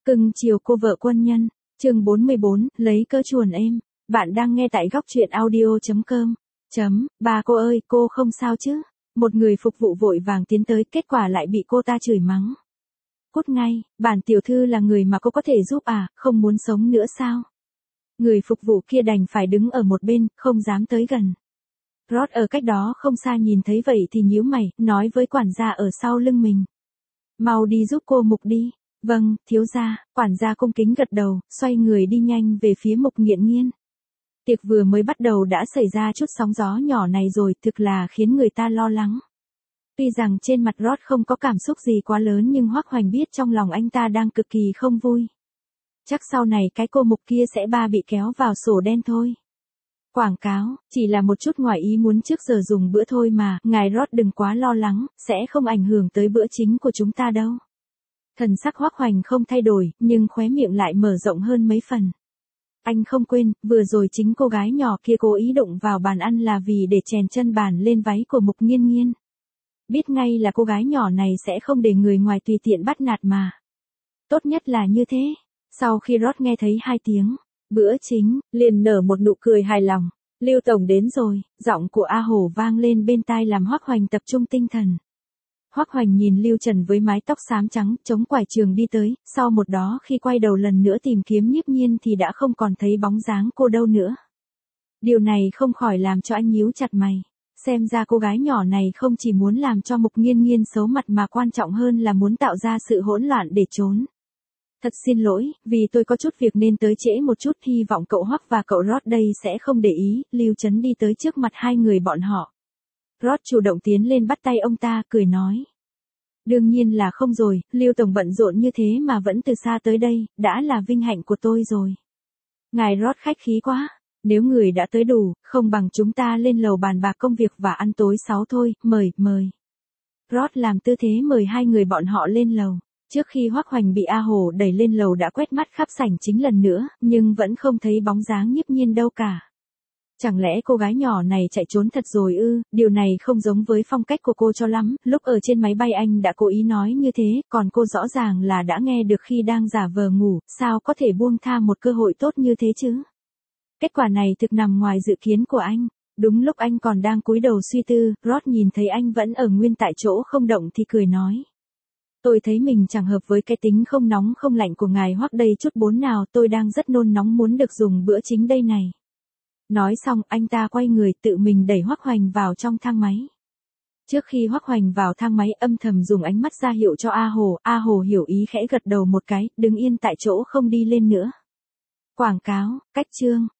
Cưng chiều cô vợ quân nhân, chương 44, lấy cớ chuồn êm. Bạn đang nghe tại góc truyện audio.com. Bà cô ơi, cô không sao chứ? Một người phục vụ vội vàng tiến tới, kết quả lại bị cô ta chửi mắng. Cút ngay, bản tiểu thư là người mà cô có thể giúp à, không muốn sống nữa sao? Người phục vụ kia đành phải đứng ở một bên, không dám tới gần. Rod ở cách đó không xa nhìn thấy vậy thì nhíu mày, nói với quản gia ở sau lưng mình. Mau đi giúp cô Mục đi. Vâng, thiếu gia, quản gia cung kính gật đầu, xoay người đi nhanh về phía Mục Nghiện Nghiên. Tiệc vừa mới bắt đầu đã xảy ra chút sóng gió nhỏ này rồi, thực là khiến người ta lo lắng. Tuy rằng trên mặt Rod không có cảm xúc gì quá lớn nhưng Hoắc Hoành biết trong lòng anh ta đang cực kỳ không vui. Chắc sau này cái cô Mục kia sẽ bị kéo vào sổ đen thôi. Quảng cáo, chỉ là một chút ngoài ý muốn trước giờ dùng bữa thôi mà, ngài Rod đừng quá lo lắng, sẽ không ảnh hưởng tới bữa chính của chúng ta đâu. Thần sắc Hoắc Hoành không thay đổi, nhưng khóe miệng lại mở rộng hơn mấy phần. Anh không quên, vừa rồi chính cô gái nhỏ kia cố ý đụng vào bàn ăn là vì để chèn chân bàn lên váy của Mục Nghiên Nghiên. Biết ngay là cô gái nhỏ này sẽ không để người ngoài tùy tiện bắt nạt mà. Tốt nhất là như thế. Sau khi Rod nghe thấy hai tiếng bữa chính, liền nở một nụ cười hài lòng. Lưu tổng đến rồi, giọng của A Hổ vang lên bên tai làm Hoắc Hoành tập trung tinh thần. Hoắc Hoành nhìn Lưu Trần với mái tóc xám trắng, chống quải trường đi tới, sau một đó khi quay đầu lần nữa tìm kiếm Nhiếp Nhiên thì đã không còn thấy bóng dáng cô đâu nữa. Điều này không khỏi làm cho anh nhíu chặt mày. Xem ra cô gái nhỏ này không chỉ muốn làm cho Mục Nghiên Nghiên xấu mặt mà quan trọng hơn là muốn tạo ra sự hỗn loạn để trốn. Thật xin lỗi, vì tôi có chút việc nên tới trễ một chút, hy vọng cậu Hoắc và cậu Rod đây sẽ không để ý. Lưu Trấn đi tới trước mặt hai người bọn họ. Rod chủ động tiến lên bắt tay ông ta, cười nói. Đương nhiên là không rồi, Lưu tổng bận rộn như thế mà vẫn từ xa tới đây, đã là vinh hạnh của tôi rồi. Ngài Rod khách khí quá, nếu người đã tới đủ, không bằng chúng ta lên lầu bàn bạc công việc và ăn tối 6 thôi, mời. Rod làm tư thế mời hai người bọn họ lên lầu. Trước khi Hoắc Hoành bị A Hổ đẩy lên lầu đã quét mắt khắp sảnh chính lần nữa, nhưng vẫn không thấy bóng dáng Nhiếp Nhiên đâu cả. Chẳng lẽ cô gái nhỏ này chạy trốn thật rồi ư? Điều này không giống với phong cách của cô cho lắm, lúc ở trên máy bay anh đã cố ý nói như thế, còn cô rõ ràng là đã nghe được khi đang giả vờ ngủ, sao có thể buông tha một cơ hội tốt như thế chứ? Kết quả này thực nằm ngoài dự kiến của anh. Đúng lúc anh còn đang cúi đầu suy tư, Rod nhìn thấy anh vẫn ở nguyên tại chỗ không động thì cười nói. Tôi thấy mình chẳng hợp với cái tính không nóng không lạnh của ngài Hoắc đây chút bốn nào, tôi đang rất nôn nóng muốn được dùng bữa chính đây này. Nói xong anh ta quay người tự mình đẩy Hoắc Hoành vào trong thang máy. Trước khi Hoắc Hoành vào thang máy âm thầm dùng ánh mắt ra hiệu cho A Hồ hiểu ý khẽ gật đầu một cái, đứng yên tại chỗ không đi lên nữa. Quảng cáo, cách chương.